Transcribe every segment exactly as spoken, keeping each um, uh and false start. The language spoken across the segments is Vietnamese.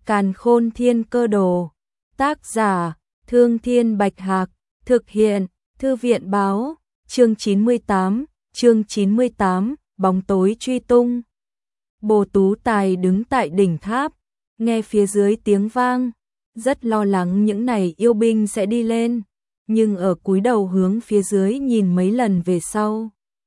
Càn Khôn Thiên Cơ Đồ. Tác giả: Thương Thiên Bạch Hạc. Thực hiện: Thư viện báo. Chương chín mươi tám. Chương chín mươi tám. Bóng tối truy tung. Bồ Tú Tài đứng tại đỉnh tháp, nghe phía dưới tiếng vang, rất lo lắng những này yêu binh sẽ đi lên, nhưng ở cúi đầu hướng phía dưới nhìn mấy lần về sau,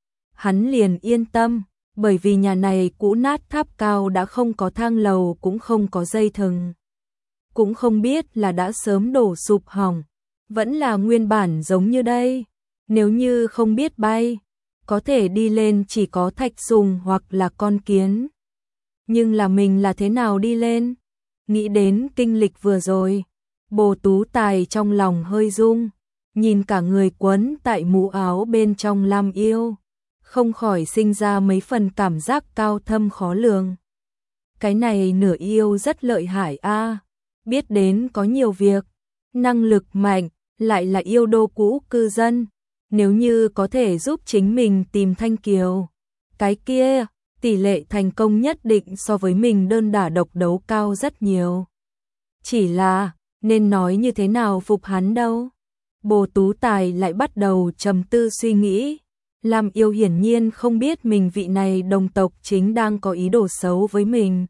hắn liền yên tâm, bởi vì nhà này cũ nát, tháp cao đã không có thang lầu, cũng không có dây thừng, cũng không biết là đã sớm đổ sụp hỏng, vẫn là nguyên bản giống như đây. Nếu như không biết bay, có thể đi lên chỉ có thạch sùng hoặc là con kiến. Nhưng là mình là thế nào đi lên? Nghĩ đến kinh lịch vừa rồi, Bồ Tú Tài trong lòng hơi rung, nhìn cả người quấn tại mũ áo bên trong Lam Yêu, không khỏi sinh ra mấy phần cảm giác cao thâm khó lường. Cái này nửa yêu rất lợi hại a, biết đến có nhiều việc, năng lực mạnh, lại là yêu đô cũ cư dân. Nếu như có thể giúp chính mình tìm Thanh Kiều, cái kia tỷ lệ thành công nhất định so với mình đơn đả độc đấu cao rất nhiều. Chỉ là, nên nói như thế nào phục hắn đâu? Bồ Tú Tài lại bắt đầu trầm tư suy nghĩ. Lam Yêu hiển nhiên không biết mình vị này đồng tộc chính đang có ý đồ xấu với mình.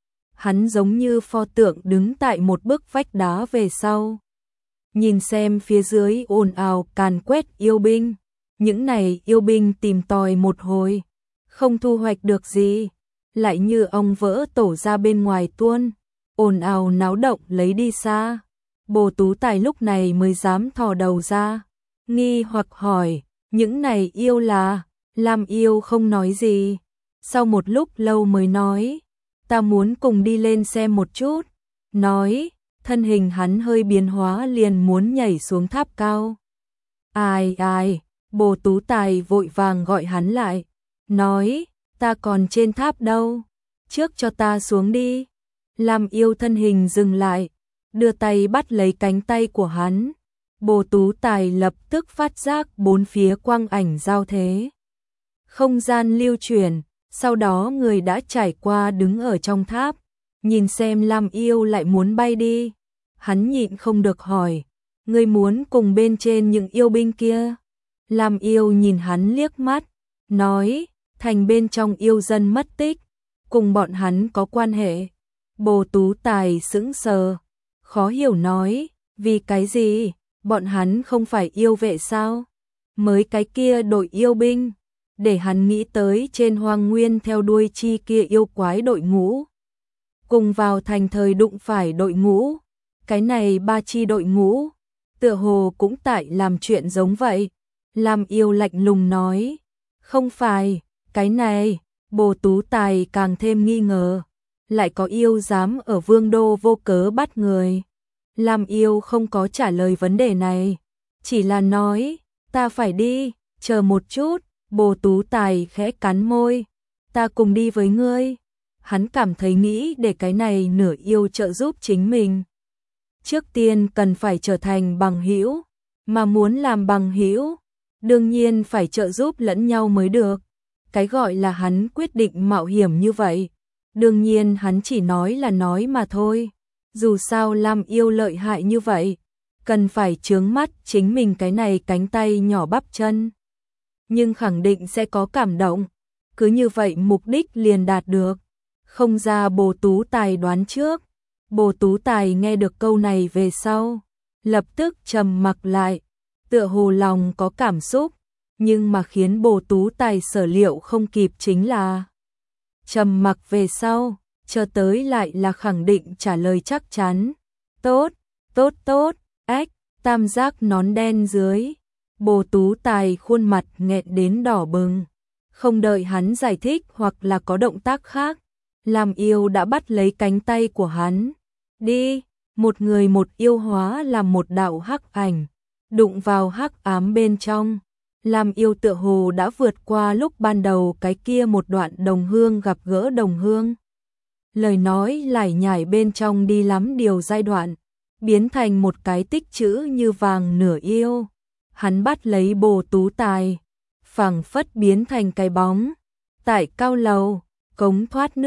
Hắn giống như pho tượng đứng tại một bức vách đá về sau, nhìn xem phía dưới ồn ào càn quét yêu binh. Những này yêu binh tìm tòi một hồi, không thu hoạch được gì, lại như ong vỡ tổ ra bên ngoài tuôn, ồn ào náo động lấy đi xa. Bồ Tú Tài lúc này mới dám thò đầu ra, nghi hoặc hỏi, những này yêu là? Lam Yêu không nói gì, sau một lúc lâu mới nói, ta muốn cùng đi lên xem một chút. Nói, thân hình hắn hơi biến hóa liền muốn nhảy xuống tháp cao. Ai ai, Bồ Tú Tài vội vàng gọi hắn lại, nói, ta còn trên tháp đâu, trước cho ta xuống đi. Lam Yêu thân hình dừng lại, đưa tay bắt lấy cánh tay của hắn. Bồ Tú Tài lập tức phát giác bốn phía quang ảnh giao thế, không gian lưu chuyển, sau đó người đã trải qua đứng ở trong tháp, nhìn xem Lam Yêu lại muốn bay đi. Hắn nhịn không được hỏi, ngươi muốn cùng bên trên những yêu binh kia? Lam Yêu nhìn hắn liếc mắt, nói, thành bên trong yêu dân mất tích, cùng bọn hắn có quan hệ. Bồ Tú Tài sững sờ, khó hiểu nói, vì cái gì? Bọn hắn không phải yêu vệ sao? Mới cái kia đội yêu binh, để hắn nghĩ tới trên hoang nguyên theo đuôi chi kia yêu quái đội ngũ, cùng vào thành thời đụng phải đội ngũ. Cái này ba chi đội ngũ, tựa hồ cũng tại làm chuyện giống vậy. Lam Yêu lạnh lùng nói, không phải, cái này. Bồ Tú Tài càng thêm nghi ngờ, lại có yêu dám ở vương đô vô cớ bắt người. Lam Yêu không có trả lời vấn đề này, chỉ là nói, ta phải đi, chờ một chút. Bồ Tú Tài khẽ cắn môi, ta cùng đi với ngươi. Hắn cảm thấy nghĩ để cái này nửa yêu trợ giúp chính mình, trước tiên cần phải trở thành bằng hữu, mà muốn làm bằng hữu, đương nhiên phải trợ giúp lẫn nhau mới được. Cái gọi là hắn quyết định mạo hiểm như vậy, đương nhiên hắn chỉ nói là nói mà thôi. Dù sao Lam Yêu lợi hại như vậy, cần phải chướng mắt chính mình cái này cánh tay nhỏ bắp chân, nhưng khẳng định sẽ có cảm động, cứ như vậy mục đích liền đạt được. Không ra Bồ Tú Tài đoán trước. Bồ Tú Tài nghe được câu này về sau, lập tức trầm mặc lại, tựa hồ lòng có cảm xúc, nhưng mà khiến Bồ Tú Tài sở liệu không kịp chính là trầm mặc về sau, chờ tới lại là khẳng định trả lời chắc chắn. Tốt, tốt tốt, ếch, tam giác nón đen dưới. Bồ Tú Tài khuôn mặt nghẹn đến đỏ bừng, không đợi hắn giải thích hoặc là có động tác khác, Lam Yêu đã bắt lấy cánh tay của hắn. Đi, một người một yêu hóa làm một đạo hắc ảnh, đụng vào hắc ám bên trong. Lam Yêu tựa hồ đã vượt qua lúc ban đầu cái kia một đoạn đồng hương gặp gỡ đồng hương. Lời nói lải nhải bên trong đi lắm điều giai đoạn, biến thành một cái tích chữ như vàng nửa yêu. Hắn bắt lấy Bồ Tú Tài, phảng phất biến thành cái bóng. Tại cao lầu, cống thoát nước,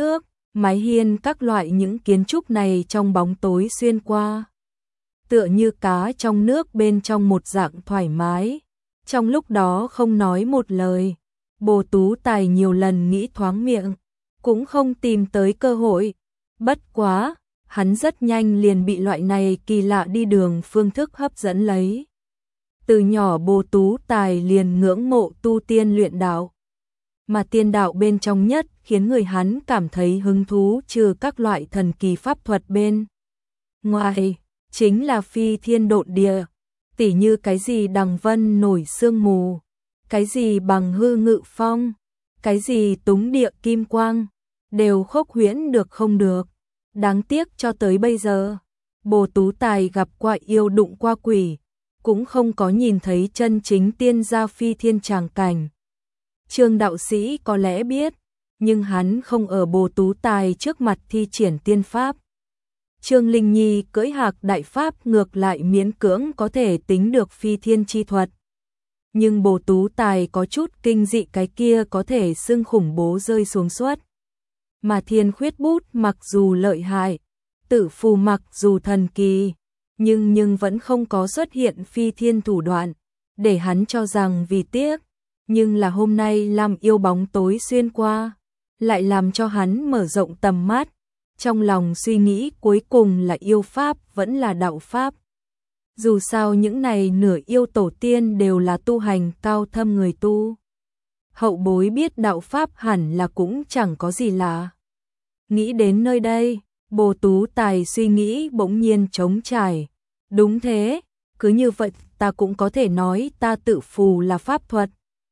mái hiên các loại những kiến trúc này trong bóng tối xuyên qua. Tựa như cá trong nước bên trong một dạng thoải mái. Trong lúc đó không nói một lời, Bồ Tú Tài nhiều lần nghĩ thoáng miệng, cũng không tìm tới cơ hội. Bất quá, hắn rất nhanh liền bị loại này kỳ lạ đi đường phương thức hấp dẫn lấy. Từ nhỏ Bồ Tú Tài liền ngưỡng mộ tu tiên luyện đạo. Mà tiên đạo bên trong nhất khiến người hắn cảm thấy hứng thú trừ các loại thần kỳ pháp thuật bên ngoài, chính là phi thiên độn địa, tỉ như cái gì đằng vân nổi sương mù, cái gì bằng hư ngự phong, cái gì túng địa kim quang, đều khốc huyễn được không được. Đáng tiếc cho tới bây giờ, Bồ Tú Tài gặp qua yêu đụng qua quỷ, cũng không có nhìn thấy chân chính tiên gia phi thiên tràng cảnh. Trương đạo sĩ có lẽ biết, nhưng hắn không ở Bồ Tú Tài trước mặt thi triển tiên pháp. Trương Linh Nhi cưỡi hạc đại pháp ngược lại miễn cưỡng có thể tính được phi thiên chi thuật. Nhưng Bồ Tú Tài có chút kinh dị, cái kia có thể xưng khủng bố rơi xuống suốt. Mà thiên khuyết bút mặc dù lợi hại, tử phù mặc dù thần kỳ, nhưng nhưng vẫn không có xuất hiện phi thiên thủ đoạn, để hắn cho rằng vì tiếc. Nhưng là hôm nay làm yêu bóng tối xuyên qua, lại làm cho hắn mở rộng tầm mắt. Trong lòng suy nghĩ cuối cùng là yêu pháp vẫn là đạo pháp. Dù sao những này nửa yêu tổ tiên đều là tu hành cao thâm người tu. Hậu bối biết đạo pháp hẳn là cũng chẳng có gì lạ. Nghĩ đến nơi đây, Bồ Tú Tài suy nghĩ bỗng nhiên trống trải. Đúng thế, cứ như vậy ta cũng có thể nói ta tự phù là pháp thuật.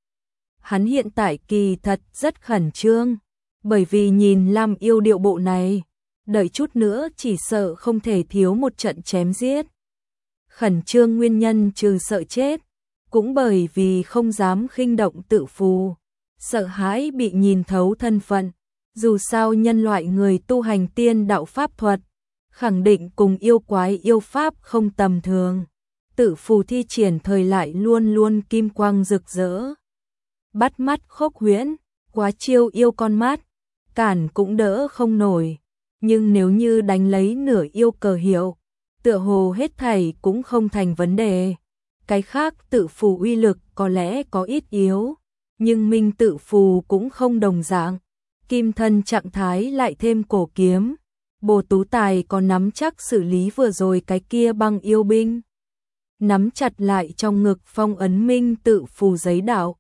Hắn hiện tại kỳ thật rất khẩn trương, bởi vì nhìn Lam yêu điệu bộ này, đợi chút nữa chỉ sợ không thể thiếu một trận chém giết. Khẩn trương nguyên nhân trừ sợ chết, cũng bởi vì không dám khinh động tự phù, sợ hãi bị nhìn thấu thân phận. Dù sao nhân loại người tu hành tiên đạo pháp thuật, khẳng định cùng yêu quái yêu pháp không tầm thường. Tự phù thi triển thời lại luôn luôn kim quang rực rỡ. Bắt mắt khốc huyễn, quá chiêu yêu con mắt, cản cũng đỡ không nổi. Nhưng nếu như đánh lấy nửa yêu cờ hiệu, tựa hồ hết thảy cũng không thành vấn đề. Cái khác tự phù uy lực có lẽ có ít yếu, nhưng minh tự phù cũng không đồng dạng. Kim thân trạng thái lại thêm cổ kiếm. Bồ Tú Tài có nắm chắc xử lý vừa rồi cái kia băng yêu binh. Nắm chặt lại trong ngực phong ấn minh tự phù giấy đạo.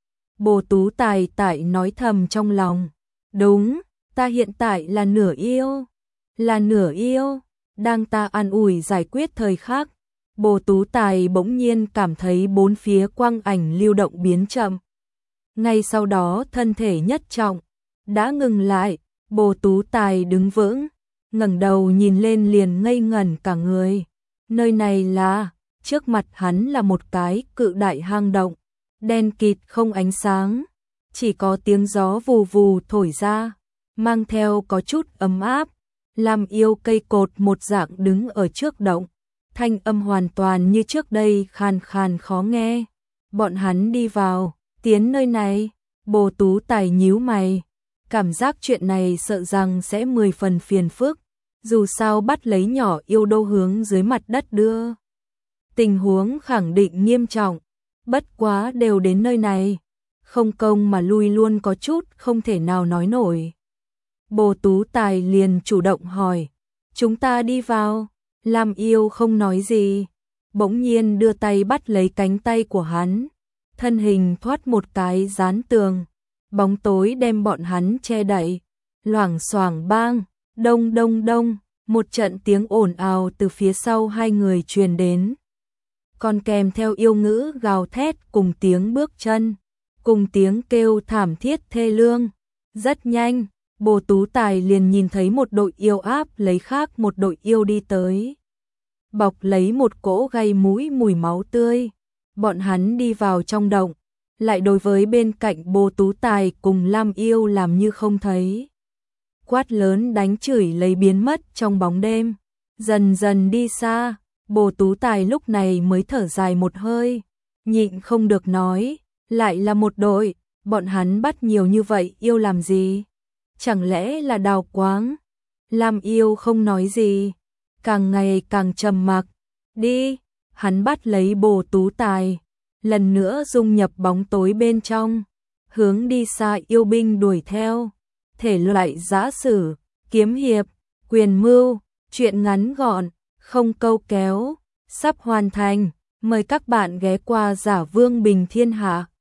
Bồ Tú Tài tại nói thầm trong lòng. Đúng, ta hiện tại là nửa yêu. Là nửa yêu. Đang ta an ủi giải quyết thời khắc, Bồ Tú Tài bỗng nhiên cảm thấy bốn phía quang ảnh lưu động biến chậm. Ngay sau đó thân thể nhất trọng đã ngừng lại. Bồ Tú Tài đứng vững, ngẩng đầu nhìn lên liền ngây ngẩn cả người. Nơi này là, trước mặt hắn là một cái cự đại hang động, đen kịt không ánh sáng, chỉ có tiếng gió vù vù thổi ra, mang theo có chút ấm áp. Làm yêu cây cột một dạng đứng ở trước động, thanh âm hoàn toàn như trước đây khàn khàn khó nghe. Bọn hắn đi vào, tiến nơi này. Bồ Tú Tài nhíu mày, cảm giác chuyện này sợ rằng sẽ mười phần phiền phức, dù sao bắt lấy nhỏ yêu đô hướng dưới mặt đất đưa. Tình huống khẳng định nghiêm trọng, bất quá đều đến nơi này, không công mà lui luôn có chút không thể nào nói nổi. Bồ Tú Tài liền chủ động hỏi, chúng ta đi vào. Lam yêu không nói gì, bỗng nhiên đưa tay bắt lấy cánh tay của hắn, thân hình thoát một cái dán tường, bóng tối đem bọn hắn che đậy. Loảng xoảng bang, đông đông đông, một trận tiếng ồn ào từ phía sau hai người truyền đến, còn kèm theo yêu ngữ gào thét cùng tiếng bước chân, cùng tiếng kêu thảm thiết thê lương. Rất nhanh, Bồ Tú Tài liền nhìn thấy một đội yêu áp lấy khác một đội yêu đi tới, bọc lấy một cỗ gây mũi mùi máu tươi. Bọn hắn đi vào trong động, lại đối với bên cạnh Bồ Tú Tài cùng Lam yêu làm như không thấy. Quát lớn đánh chửi lấy biến mất trong bóng đêm, dần dần đi xa. Bồ Tú Tài lúc này mới thở dài một hơi, nhịn không được nói, lại là một đội, bọn hắn bắt nhiều như vậy yêu làm gì? chẳng lẽ là Đào Quáng? Lam Yêu không nói gì, càng ngày càng trầm mặc. Đi, hắn bắt lấy Bồ Tú Tài, lần nữa dung nhập bóng tối bên trong, hướng đi xa yêu binh đuổi theo. Thể loại giã sử, kiếm hiệp, quyền mưu, truyện ngắn gọn, không câu kéo, sắp hoàn thành. Mời các bạn ghé qua Giả Vương Bình Thiên Hạ.